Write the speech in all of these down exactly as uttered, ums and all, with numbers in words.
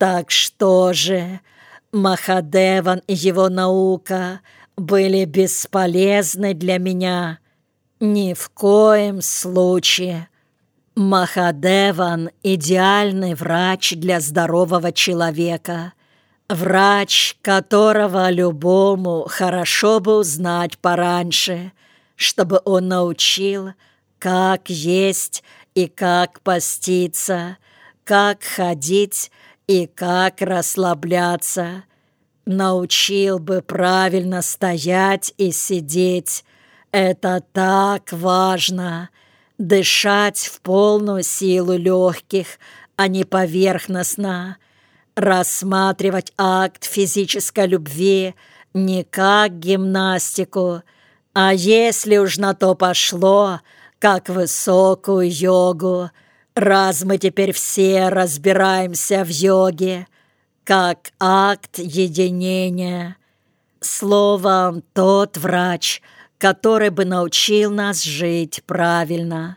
Так что же, Махадеван и его наука были бесполезны для меня? Ни в коем случае. Махадеван – идеальный врач для здорового человека. Врач, которого любому хорошо бы узнать пораньше, чтобы он научил, как есть и как поститься, как ходить и как расслабляться. Научил бы правильно стоять и сидеть. Это так важно. Дышать в полную силу легких, а не поверхностно. Рассматривать акт физической любви не как гимнастику, а если уж на то пошло, как высокую йогу. Раз мы теперь все разбираемся в йоге, как акт единения. Словом, тот врач, который бы научил нас жить правильно.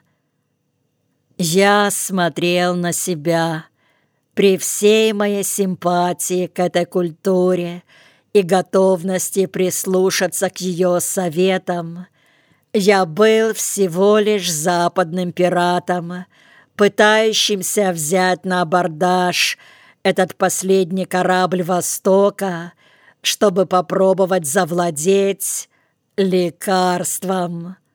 Я смотрел на себя. При всей моей симпатии к этой культуре и готовности прислушаться к ее советам, я был всего лишь западным пиратом, пытающимся взять на абордаж этот последний корабль Востока, чтобы попробовать завладеть лекарством.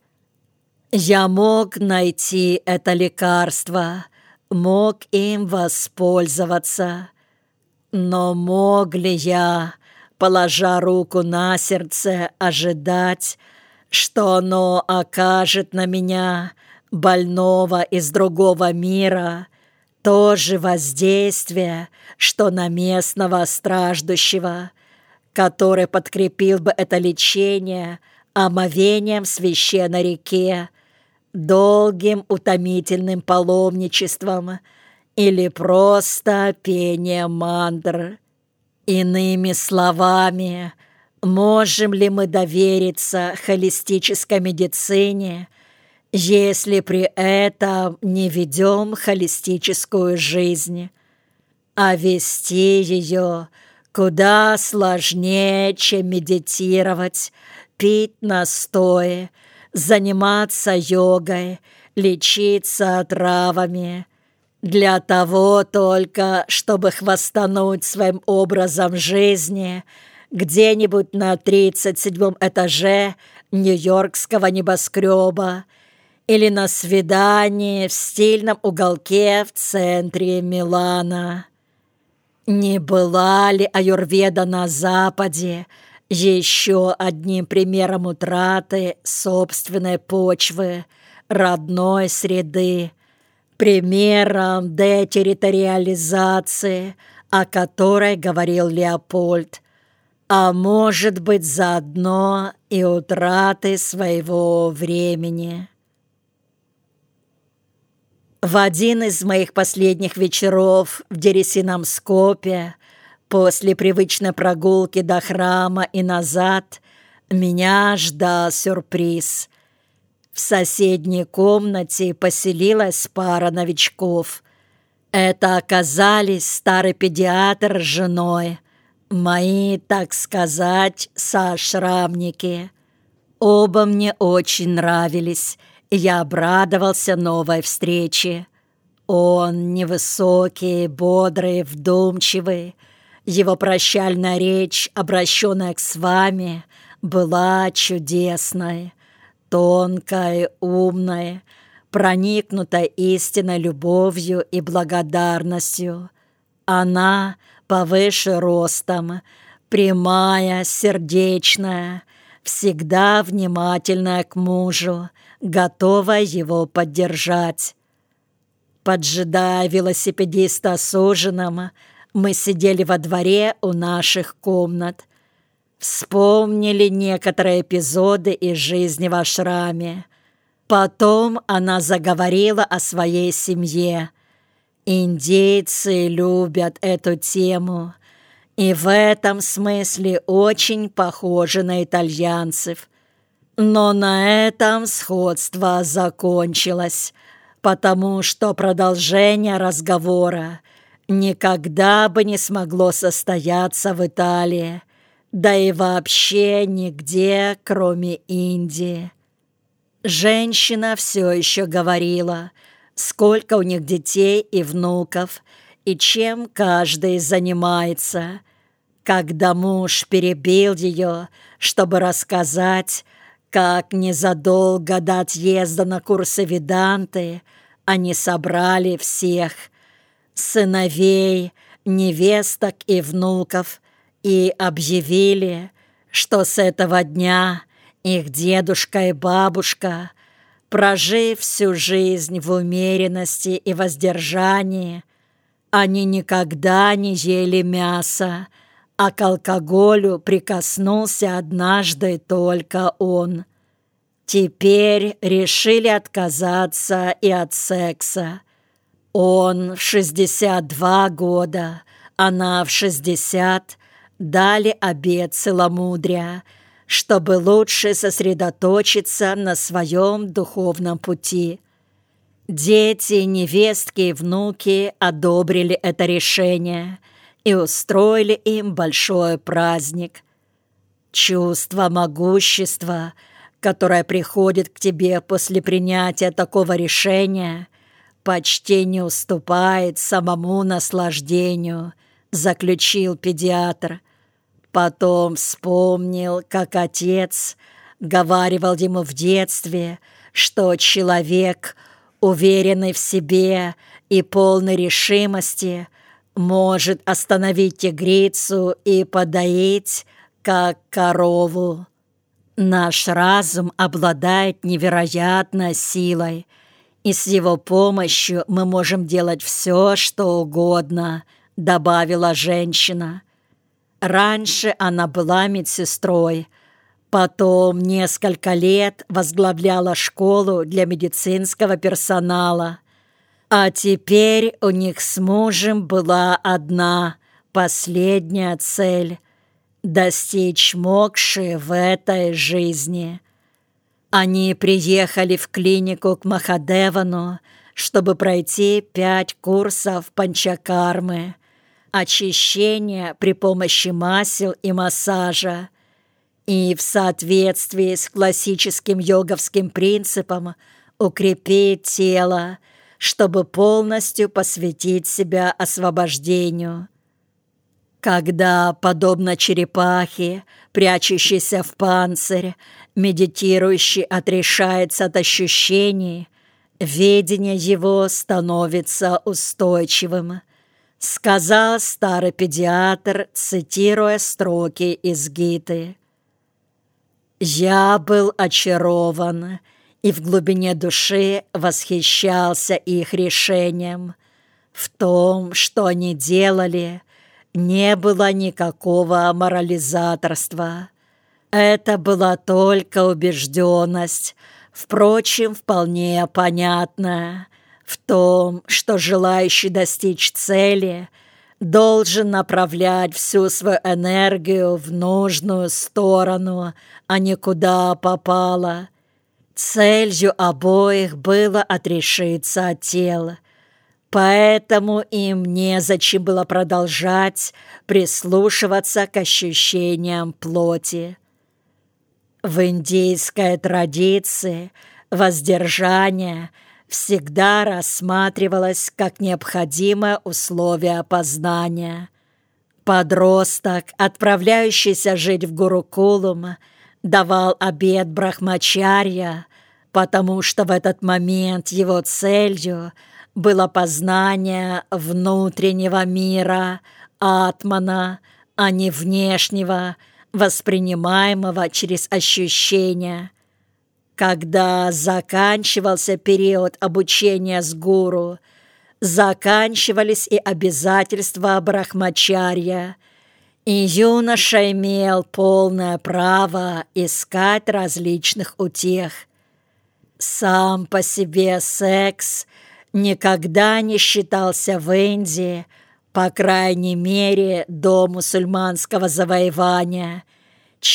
Я мог найти это лекарство, мог им воспользоваться. Но мог ли я, положа руку на сердце, ожидать, что оно окажет на меня, больного из другого мира, то же воздействие, что на местного страждущего, который подкрепил бы это лечение омовением священной реке, долгим утомительным паломничеством или просто пением мантр? Иными словами, можем ли мы довериться холистической медицине, если при этом не ведем холистическую жизнь? А вести ее куда сложнее, чем медитировать, пить настои, заниматься йогой, лечиться травами. Для того только, чтобы хвастануть своим образом жизни где-нибудь на тридцать седьмом этаже нью-йоркского небоскреба или на свидании в стильном уголке в центре Милана. Не была ли аюрведа на Западе еще одним примером утраты собственной почвы, родной среды, примером детерриториализации, о которой говорил Леопольд, а может быть заодно и утраты своего времени? В один из моих последних вечеров в Дересинамскопе, после привычной прогулки до храма и назад, меня ждал сюрприз. В соседней комнате поселилась пара новичков. Это оказались старый педиатр с женой, мои, так сказать, сошрамники. Оба мне очень нравились, и я обрадовался новой встрече. Он невысокий, бодрый, вдумчивый. Его прощальная речь, обращенная к с вами, была чудесной, тонкой, умной, проникнутой истинной любовью и благодарностью. Она повыше ростом, прямая, сердечная, всегда внимательная к мужу, готовая его поддержать. Поджидая велосипедиста с ужином, мы сидели во дворе у наших комнат. Вспомнили некоторые эпизоды из жизни в ашраме. Потом она заговорила о своей семье. Индейцы любят эту тему, и в этом смысле очень похожи на итальянцев. Но на этом сходство закончилось, потому что продолжение разговора никогда бы не смогло состояться в Италии, да и вообще нигде, кроме Индии. Женщина все еще говорила, сколько у них детей и внуков, и чем каждый занимается. Когда муж перебил ее, чтобы рассказать, как незадолго до отъезда на курсы веданты они собрали всех сыновей, невесток и внуков и объявили, что с этого дня их дедушка и бабушка, прожив всю жизнь в умеренности и воздержании, они никогда не ели мяса, а к алкоголю прикоснулся однажды только он. Теперь решили отказаться и от секса. Он в шестьдесят два года, она в шестьдесят, дали обет целомудрия, чтобы лучше сосредоточиться на своем духовном пути. Дети, невестки и внуки одобрили это решение и устроили им большой праздник. Чувство могущества, которое приходит к тебе после принятия такого решения, почти не уступает самому наслаждению, заключил педиатр. Потом вспомнил, как отец говаривал ему в детстве, что человек, уверенный в себе и полной решимости, может остановить тигрицу и подоить, как корову. Наш разум обладает невероятной силой, и с его помощью мы можем делать все, что угодно, добавила женщина. Раньше она была медсестрой, потом несколько лет возглавляла школу для медицинского персонала, а теперь у них с мужем была одна, последняя цель – достичь мокши в этой жизни. Они приехали в клинику к Махадевану, чтобы пройти пять курсов панчакармы, очищения при помощи масел и массажа, и в соответствии с классическим йоговским принципом укрепить тело, чтобы полностью посвятить себя освобождению. Когда, подобно черепахе, прячущейся в панцирь, медитирующий отрешается от ощущений, видение его становится устойчивым, сказал старый педиатр, цитируя строки из Гиты. «Я был очарован и в глубине души восхищался их решением. В том, что они делали, не было никакого морализаторства. Это была только убежденность, впрочем, вполне понятная, в том, что желающий достичь цели должен направлять всю свою энергию в нужную сторону, а не куда попало. Целью обоих было отрешиться от тела, поэтому им незачем было продолжать прислушиваться к ощущениям плоти. В индийской традиции воздержание всегда рассматривалось как необходимое условие познания. Подросток, отправляющийся жить в Гурукулум, давал обет брахмачарья, потому что в этот момент его целью было познание внутреннего мира, атмана, а не внешнего, воспринимаемого через ощущения. Когда заканчивался период обучения с гуру, заканчивались и обязательства брахмачарья, и юноша имел полное право искать различных утех. Сам по себе секс никогда не считался в Индии, по крайней мере до мусульманского завоевания,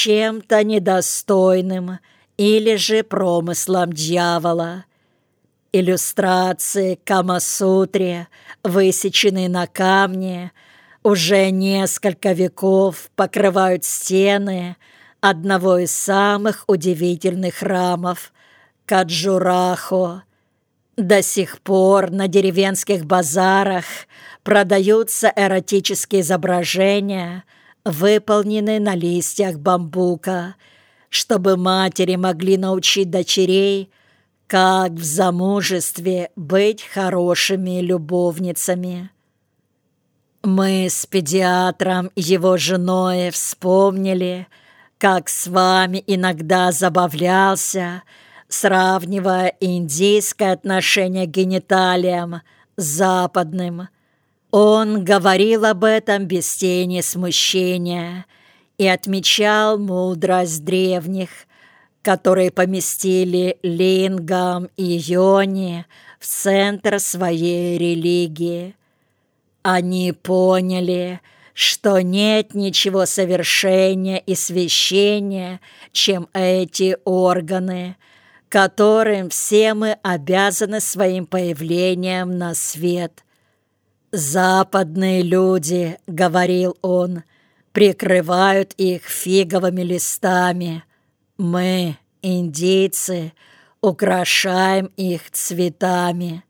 чем-то недостойным или же промыслом дьявола. иллюстрации к Кама-сутре, высеченные на камне, уже несколько веков покрывают стены одного из самых удивительных храмов – Каджурахо. До сих пор на деревенских базарах продаются эротические изображения, выполненные на листьях бамбука, чтобы матери могли научить дочерей, как в замужестве быть хорошими любовницами. Мы с педиатром и его женой вспомнили, как с вами иногда забавлялся, сравнивая индийское отношение к гениталиям с западным. Он говорил об этом без тени смущения и отмечал мудрость древних, которые поместили лингам и йони в центр своей религии. Они поняли, что нет ничего совершеннее и священнее, чем эти органы, которым все мы обязаны своим появлением на свет. «Западные люди, — говорил он, — прикрывают их фиговыми листами. Мы, индийцы, украшаем их цветами».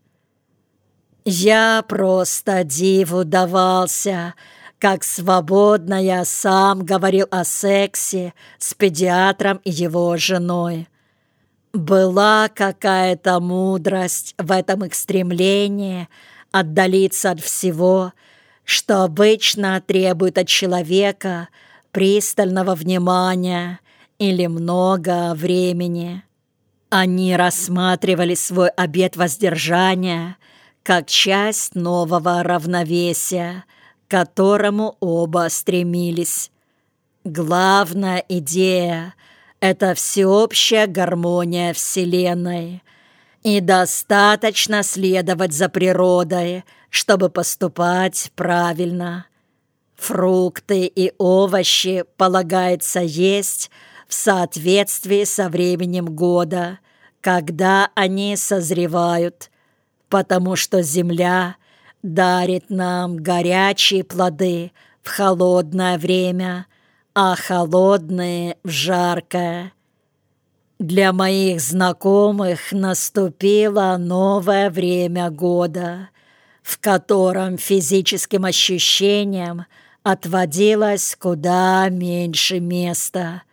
Я просто диву давался, как свободно я сам говорил о сексе с педиатром и его женой. Была какая-то мудрость в этом их стремлении отдалиться от всего, что обычно требует от человека пристального внимания или много времени. Они рассматривали свой обет воздержания как часть нового равновесия, к которому оба стремились. Главная идея — это всеобщая гармония Вселенной, и достаточно следовать за природой, чтобы поступать правильно. Фрукты и овощи полагается есть в соответствии со временем года, когда они созревают, потому что земля дарит нам горячие плоды в холодное время, а холодные в жаркое. Для моих знакомых наступило новое время года, в котором физическим ощущениям отводилось куда меньше места.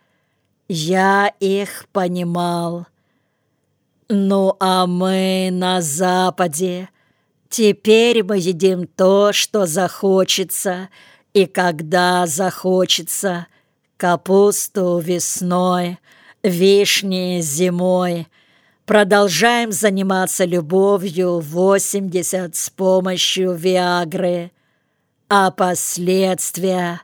Я их понимал. Ну а мы на Западе. Теперь мы едим то, что захочется, и когда захочется. Капусту весной, вишни зимой. Продолжаем заниматься любовью в восемьдесят с помощью Виагры. А последствия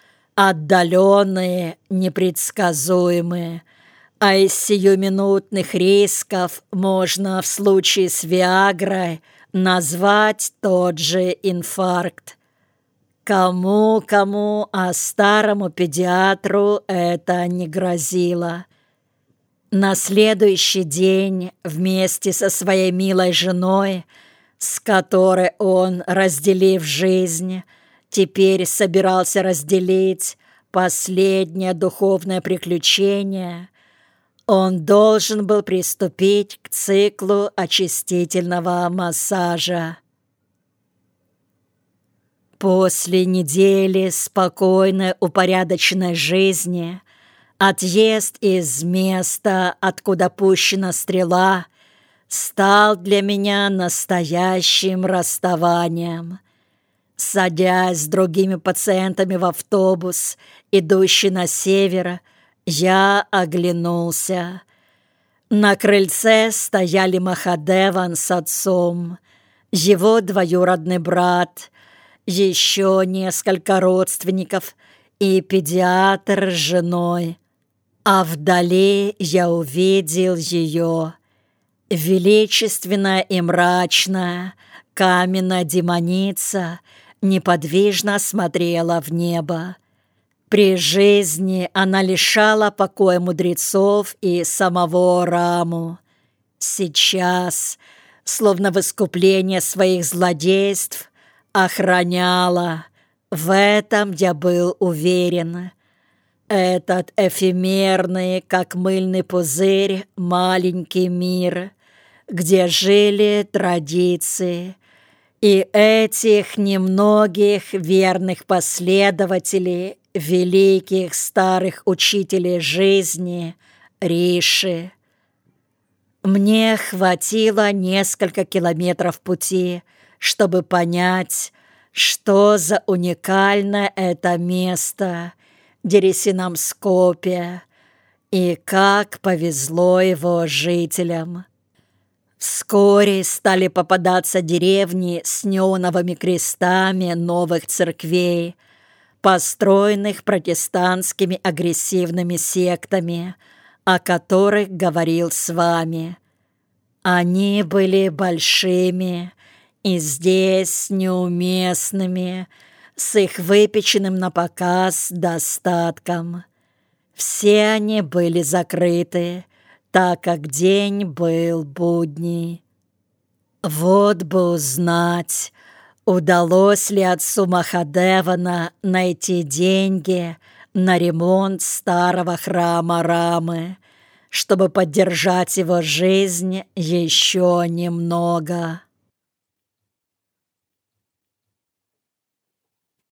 отдаленные, непредсказуемые. А из сиюминутных рисков можно в случае с Виагрой назвать тот же инфаркт. Кому-кому, а старому педиатру это не грозило. На следующий день вместе со своей милой женой, с которой он, разделив жизнь, теперь собирался разделить последнее духовное приключение, он должен был приступить к циклу очистительного массажа. После недели спокойной, упорядоченной жизни отъезд из места, откуда пущена стрела, стал для меня настоящим расставанием. Садясь с другими пациентами в автобус, идущий на север, я оглянулся. На крыльце стояли Махадеван с отцом, его двоюродный брат, еще несколько родственников и педиатр с женой. А вдали я увидел ее, величественная и мрачная, каменная демоница неподвижно смотрела в небо. При жизни она лишала покоя мудрецов и самого Раму. Сейчас, словно в искупление своих злодейств, охраняла. В этом я был уверен. Этот эфемерный, как мыльный пузырь, маленький мир, где жили традиции, и этих немногих верных последователей, великих старых учителей жизни, Риши. Мне хватило несколько километров пути, чтобы понять, что за уникальное это место, Дересинамскопе, и как повезло его жителям. Вскоре стали попадаться деревни с неоновыми крестами новых церквей, построенных протестантскими агрессивными сектами, о которых говорил с вами. Они были большими и здесь неуместными, с их выпеченным на показ достатком. Все они были закрыты, так как день был будний. Вот бы узнать, удалось ли отцу Махадевана найти деньги на ремонт старого храма Рамы, чтобы поддержать его жизнь еще немного.